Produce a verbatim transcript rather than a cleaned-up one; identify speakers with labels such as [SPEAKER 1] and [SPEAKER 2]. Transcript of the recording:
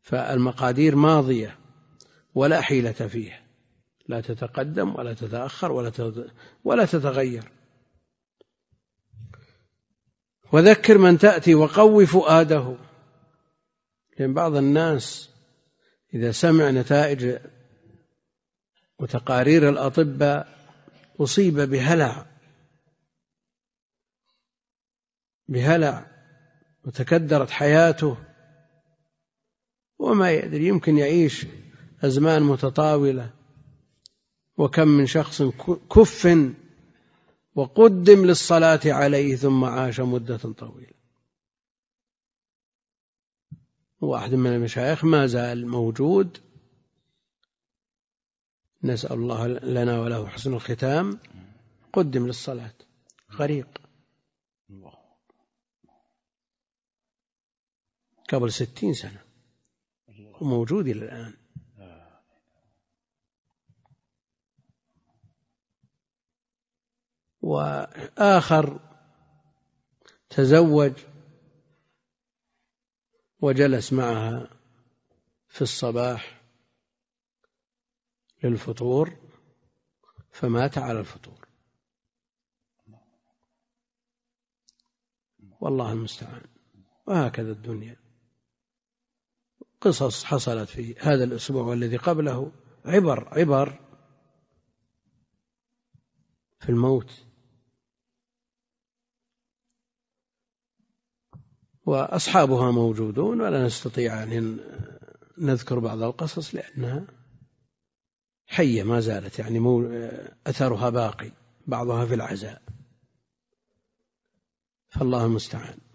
[SPEAKER 1] فالمقادير ماضية ولا حيلة فيها، لا تتقدم ولا تتأخر ولا تتغير. وذكر من تأتي وقوي فؤاده، لأن بعض الناس إذا سمع نتائج وتقارير الأطباء أصيب بهلع بهلع وتكدرت حياته وما يدري، يمكن يعيش أزمان متطاولة. وكم من شخص كف وقدم للصلاة عليه ثم عاش مدة طويلة. واحد من المشايخ ما زال موجود، نسأل الله لنا وله حسن الختام، قدم للصلاة غريق قبل ستين سنة وموجود إلى الآن. وآخر تزوج وجلس معها في الصباح للفطور فمات على الفطور، والله المستعان. وهكذا الدنيا، قصص حصلت في هذا الأسبوع والذي قبله، عبر عبر في الموت. وأصحابها موجودون، ولا نستطيع أن نذكر بعض القصص لأنها حية ما زالت، يعني أثرها باقي، بعضها في العزاء، فالله المستعان.